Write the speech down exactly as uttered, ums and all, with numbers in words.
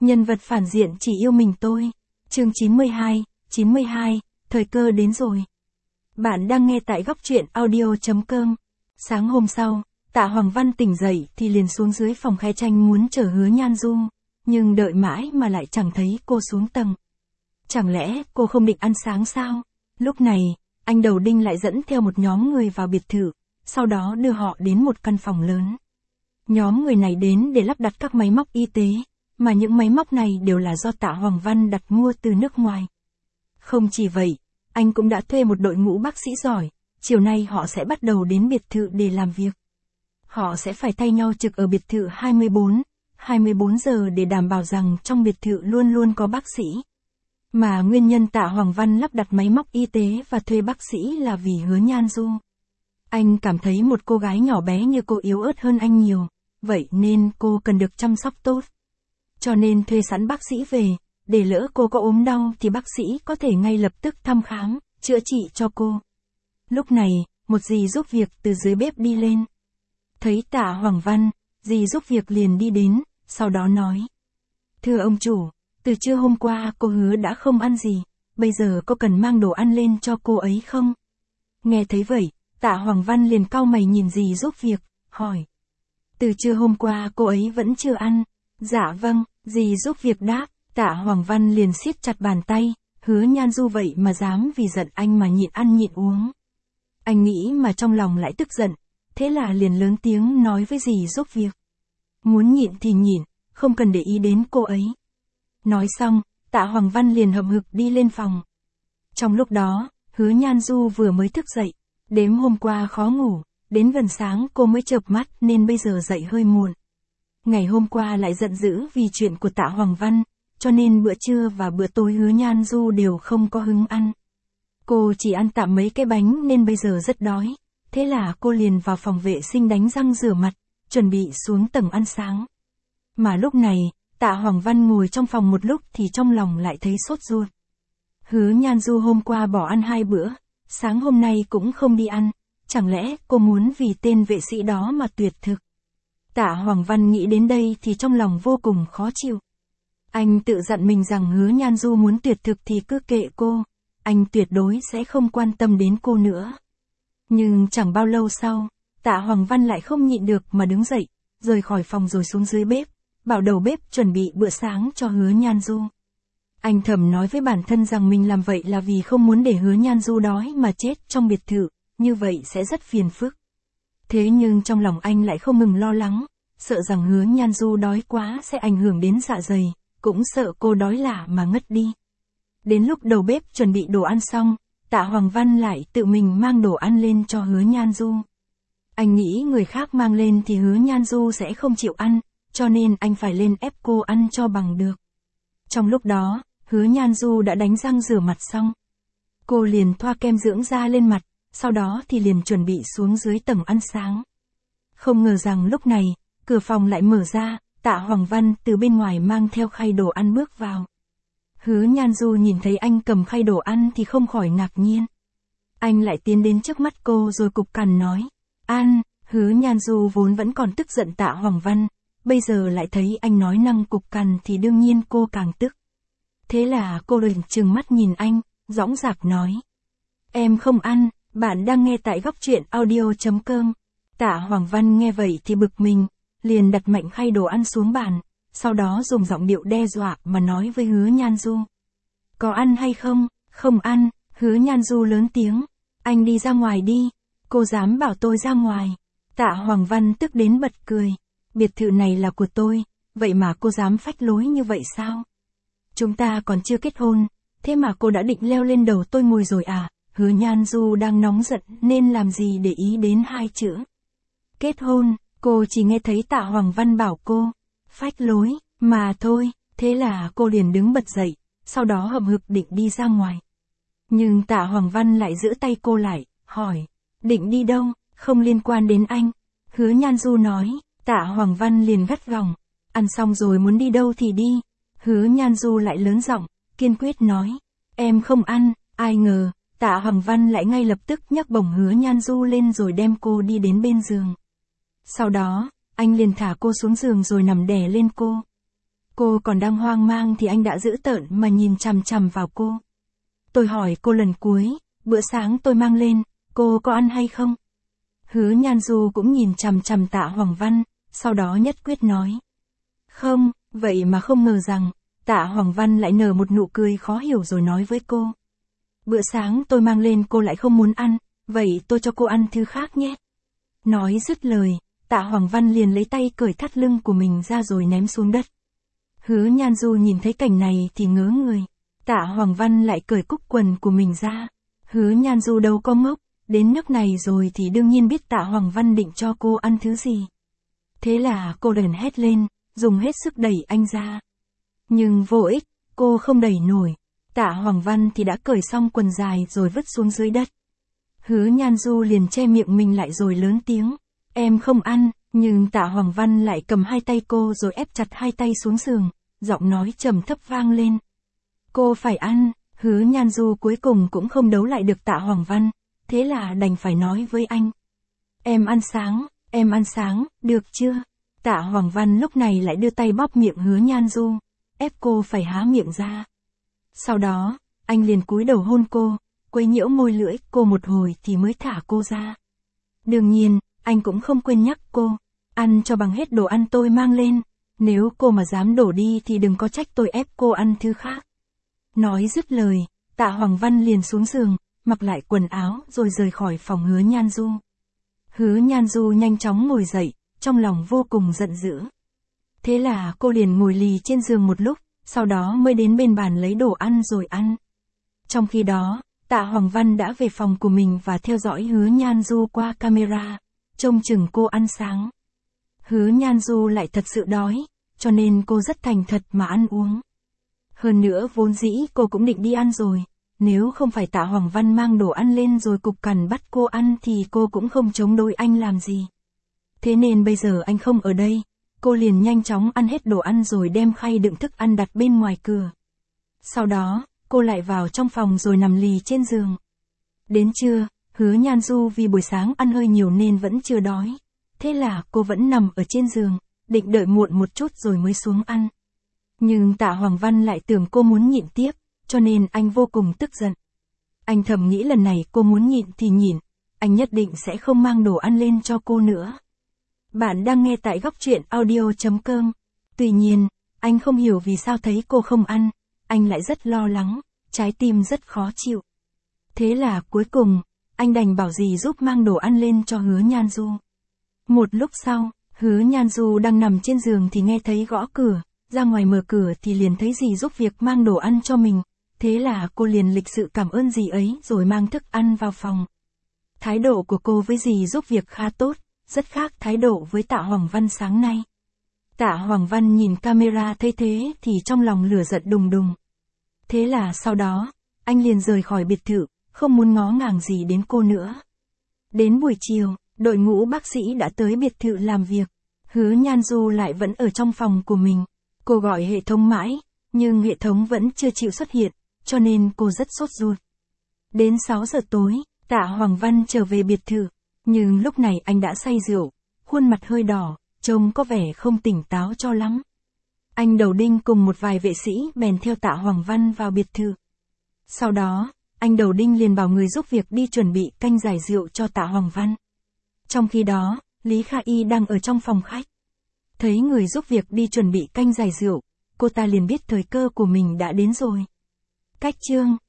Nhân vật phản diện chỉ yêu mình tôi. Chương chín mươi hai, chín mươi hai, thời cơ đến rồi. Bạn đang nghe tại góc truyện audio chấm com. Sáng hôm sau, Tạ Hoàng Văn tỉnh dậy thì liền xuống dưới phòng khai tranh muốn chở Hứa Nhan Du, nhưng đợi mãi mà lại chẳng thấy cô xuống tầng. Chẳng lẽ cô không định ăn sáng sao? Lúc này, anh Đầu Đinh lại dẫn theo một nhóm người vào biệt thự, sau đó đưa họ đến một căn phòng lớn. Nhóm người này đến để lắp đặt các máy móc y tế, mà những máy móc này đều là do Tạ Hoàng Văn đặt mua từ nước ngoài. Không chỉ vậy, anh cũng đã thuê một đội ngũ bác sĩ giỏi, chiều nay họ sẽ bắt đầu đến biệt thự để làm việc. Họ sẽ phải thay nhau trực ở biệt thự hai mươi bốn, hai mươi bốn giờ để đảm bảo rằng trong biệt thự luôn luôn có bác sĩ. Mà nguyên nhân Tạ Hoàng Văn lắp đặt máy móc y tế và thuê bác sĩ là vì Hứa Nhan Du. Anh cảm thấy một cô gái nhỏ bé như cô yếu ớt hơn anh nhiều, vậy nên cô cần được chăm sóc tốt. Cho nên thuê sẵn bác sĩ về, để lỡ cô có ốm đau thì bác sĩ có thể ngay lập tức thăm khám, chữa trị cho cô. Lúc này, một dì giúp việc từ dưới bếp đi lên. Thấy Tạ Hoàng Văn, dì giúp việc liền đi đến, sau đó nói. Thưa ông chủ, từ trưa hôm qua cô Hứa đã không ăn gì, bây giờ có cần mang đồ ăn lên cho cô ấy không? Nghe thấy vậy, Tạ Hoàng Văn liền cau mày nhìn dì giúp việc, hỏi. Từ trưa hôm qua cô ấy vẫn chưa ăn. Dạ vâng, dì giúp việc đáp. Tạ Hoàng Văn liền siết chặt bàn tay, Hứa Nhan Du vậy mà dám vì giận anh mà nhịn ăn nhịn uống. Anh nghĩ mà trong lòng lại tức giận, thế là liền lớn tiếng nói với dì giúp việc. Muốn nhịn thì nhịn, không cần để ý đến cô ấy. Nói xong, Tạ Hoàng Văn liền hậm hực đi lên phòng. Trong lúc đó, Hứa Nhan Du vừa mới thức dậy, đêm hôm qua khó ngủ, đến gần sáng cô mới chợp mắt nên bây giờ dậy hơi muộn. Ngày hôm qua lại giận dữ vì chuyện của Tạ Hoàng Văn, cho nên bữa trưa và bữa tối Hứa Nhan Du đều không có hứng ăn. Cô chỉ ăn tạm mấy cái bánh nên bây giờ rất đói, thế là cô liền vào phòng vệ sinh đánh răng rửa mặt, chuẩn bị xuống tầng ăn sáng. Mà lúc này, Tạ Hoàng Văn ngồi trong phòng một lúc thì trong lòng lại thấy sốt ruột. Hứa Nhan Du hôm qua bỏ ăn hai bữa, sáng hôm nay cũng không đi ăn, chẳng lẽ cô muốn vì tên vệ sĩ đó mà tuyệt thực? Tạ Hoàng Văn nghĩ đến đây thì trong lòng vô cùng khó chịu. Anh tự dặn mình rằng Hứa Nhan Du muốn tuyệt thực thì cứ kệ cô, anh tuyệt đối sẽ không quan tâm đến cô nữa. Nhưng chẳng bao lâu sau, Tạ Hoàng Văn lại không nhịn được mà đứng dậy, rời khỏi phòng rồi xuống dưới bếp, bảo đầu bếp chuẩn bị bữa sáng cho Hứa Nhan Du. Anh thầm nói với bản thân rằng mình làm vậy là vì không muốn để Hứa Nhan Du đói mà chết trong biệt thự, như vậy sẽ rất phiền phức. Thế nhưng trong lòng anh lại không ngừng lo lắng, sợ rằng Hứa Nhan Du đói quá sẽ ảnh hưởng đến dạ dày, cũng sợ cô đói lả mà ngất đi. Đến lúc đầu bếp chuẩn bị đồ ăn xong, Tạ Hoàng Văn lại tự mình mang đồ ăn lên cho Hứa Nhan Du. Anh nghĩ người khác mang lên thì Hứa Nhan Du sẽ không chịu ăn, cho nên anh phải lên ép cô ăn cho bằng được. Trong lúc đó, Hứa Nhan Du đã đánh răng rửa mặt xong. Cô liền thoa kem dưỡng da lên mặt, sau đó thì liền chuẩn bị xuống dưới tầng ăn sáng. Không ngờ rằng lúc này, cửa phòng lại mở ra, Tạ Hoàng Văn từ bên ngoài mang theo khay đồ ăn bước vào. Hứa Nhan Du nhìn thấy anh cầm khay đồ ăn thì không khỏi ngạc nhiên. Anh lại tiến đến trước mắt cô rồi cục cằn nói, ăn. Hứa Nhan Du vốn vẫn còn tức giận Tạ Hoàng Văn, bây giờ lại thấy anh nói năng cục cằn thì đương nhiên cô càng tức. Thế là cô liền trừng mắt nhìn anh, dõng dạc nói. Em không ăn. Bạn đang nghe tại góc truyện audio chấm com. Tạ Hoàng Văn nghe vậy thì bực mình, liền đặt mạnh khay đồ ăn xuống bàn, sau đó dùng giọng điệu đe dọa mà nói với Hứa Nhan Du. Có ăn hay không? Không ăn. Hứa Nhan Du lớn tiếng. Anh đi ra ngoài đi. Cô dám bảo tôi ra ngoài. Tạ Hoàng Văn tức đến bật cười. Biệt thự này là của tôi, vậy mà cô dám phách lối như vậy sao? Chúng ta còn chưa kết hôn, thế mà cô đã định leo lên đầu tôi ngồi rồi à? Hứa Nhan Du đang nóng giận nên làm gì để ý đến hai chữ kết hôn, cô chỉ nghe thấy Tạ Hoàng Văn bảo cô phách lối mà thôi, thế là cô liền đứng bật dậy, sau đó hậm hực định đi ra ngoài. Nhưng Tạ Hoàng Văn lại giữ tay cô lại, hỏi, định đi đâu? Không liên quan đến anh. Hứa Nhan Du nói. Tạ Hoàng Văn liền gắt gỏng, ăn xong rồi muốn đi đâu thì đi. Hứa Nhan Du lại lớn giọng, kiên quyết nói, em không ăn. Ai ngờ, Tạ Hoàng Văn lại ngay lập tức nhấc bổng Hứa Nhan Du lên rồi đem cô đi đến bên giường. Sau đó, anh liền thả cô xuống giường rồi nằm đè lên cô. Cô còn đang hoang mang thì anh đã dữ tợn mà nhìn chằm chằm vào cô. Tôi hỏi cô lần cuối, bữa sáng tôi mang lên, cô có ăn hay không? Hứa Nhan Du cũng nhìn chằm chằm Tạ Hoàng Văn, sau đó nhất quyết nói. Không, vậy mà không ngờ rằng, Tạ Hoàng Văn lại nở một nụ cười khó hiểu rồi nói với cô. Bữa sáng tôi mang lên cô lại không muốn ăn, vậy tôi cho cô ăn thứ khác nhé. Nói dứt lời, Tạ Hoàng Văn liền lấy tay cởi thắt lưng của mình ra rồi ném xuống đất. Hứa Nhan Du nhìn thấy cảnh này thì ngớ người. Tạ Hoàng Văn lại cởi cúc quần của mình ra. Hứa Nhan Du đâu có ngốc, đến nước này rồi thì đương nhiên biết Tạ Hoàng Văn định cho cô ăn thứ gì. Thế là cô đần hét lên, dùng hết sức đẩy anh ra. Nhưng vô ích, cô không đẩy nổi. Tạ Hoàng Văn thì đã cởi xong quần dài rồi vứt xuống dưới đất. Hứa Nhan Du liền che miệng mình lại rồi lớn tiếng. Em không ăn, nhưng Tạ Hoàng Văn lại cầm hai tay cô rồi ép chặt hai tay xuống giường, giọng nói trầm thấp vang lên. Cô phải ăn, Hứa Nhan Du cuối cùng cũng không đấu lại được Tạ Hoàng Văn, thế là đành phải nói với anh. Em ăn sáng, em ăn sáng, được chưa? Tạ Hoàng Văn lúc này lại đưa tay bóp miệng Hứa Nhan Du, ép cô phải há miệng ra. Sau đó, anh liền cúi đầu hôn cô, quấy nhiễu môi lưỡi cô một hồi thì mới thả cô ra. Đương nhiên, anh cũng không quên nhắc cô, ăn cho bằng hết đồ ăn tôi mang lên, nếu cô mà dám đổ đi thì đừng có trách tôi ép cô ăn thứ khác. Nói dứt lời, Tạ Hoàng Văn liền xuống giường, mặc lại quần áo rồi rời khỏi phòng Hứa Nhan Du. Hứa Nhan Du nhanh chóng ngồi dậy, trong lòng vô cùng giận dữ. Thế là cô liền ngồi lì trên giường một lúc, sau đó mới đến bên bàn lấy đồ ăn rồi ăn. Trong khi đó, Tạ Hoàng Văn đã về phòng của mình và theo dõi Hứa Nhan Du qua camera, trông chừng cô ăn sáng. Hứa Nhan Du lại thật sự đói, cho nên cô rất thành thật mà ăn uống. Hơn nữa vốn dĩ cô cũng định đi ăn rồi, nếu không phải Tạ Hoàng Văn mang đồ ăn lên rồi cục cằn bắt cô ăn thì cô cũng không chống đối anh làm gì. Thế nên bây giờ anh không ở đây, cô liền nhanh chóng ăn hết đồ ăn rồi đem khay đựng thức ăn đặt bên ngoài cửa. Sau đó, cô lại vào trong phòng rồi nằm lì trên giường. Đến trưa, Hứa Nhan Du vì buổi sáng ăn hơi nhiều nên vẫn chưa đói. Thế là cô vẫn nằm ở trên giường, định đợi muộn một chút rồi mới xuống ăn. Nhưng Tạ Hoàng Văn lại tưởng cô muốn nhịn tiếp, cho nên anh vô cùng tức giận. Anh thầm nghĩ lần này cô muốn nhịn thì nhịn, anh nhất định sẽ không mang đồ ăn lên cho cô nữa. Bạn đang nghe tại góc truyện audio chấm com. Tuy nhiên, anh không hiểu vì sao thấy cô không ăn, anh lại rất lo lắng, trái tim rất khó chịu. Thế là cuối cùng, anh đành bảo dì giúp mang đồ ăn lên cho Hứa Nhan Du. Một lúc sau, Hứa Nhan Du đang nằm trên giường thì nghe thấy gõ cửa, ra ngoài mở cửa thì liền thấy dì giúp việc mang đồ ăn cho mình, thế là cô liền lịch sự cảm ơn dì ấy rồi mang thức ăn vào phòng. Thái độ của cô với dì giúp việc khá tốt, rất khác thái độ với Tạ Hoàng Văn sáng nay. Tạ Hoàng Văn nhìn camera thấy thế thì trong lòng lửa giận đùng đùng. Thế là sau đó, anh liền rời khỏi biệt thự, không muốn ngó ngàng gì đến cô nữa. Đến buổi chiều, đội ngũ bác sĩ đã tới biệt thự làm việc. Hứa Nhan Du lại vẫn ở trong phòng của mình. Cô gọi hệ thống mãi, nhưng hệ thống vẫn chưa chịu xuất hiện, cho nên cô rất sốt ruột. Đến sáu giờ tối, Tạ Hoàng Văn trở về biệt thự, nhưng lúc này anh đã say rượu, khuôn mặt hơi đỏ, trông có vẻ không tỉnh táo cho lắm. Anh Đầu Đinh cùng một vài vệ sĩ bèn theo Tạ Hoàng Văn vào biệt thự. Sau đó, anh Đầu Đinh liền bảo người giúp việc đi chuẩn bị canh giải rượu cho Tạ Hoàng Văn. Trong khi đó, Lý Kha Y đang ở trong phòng khách. Thấy người giúp việc đi chuẩn bị canh giải rượu, cô ta liền biết thời cơ của mình đã đến rồi. Cách chương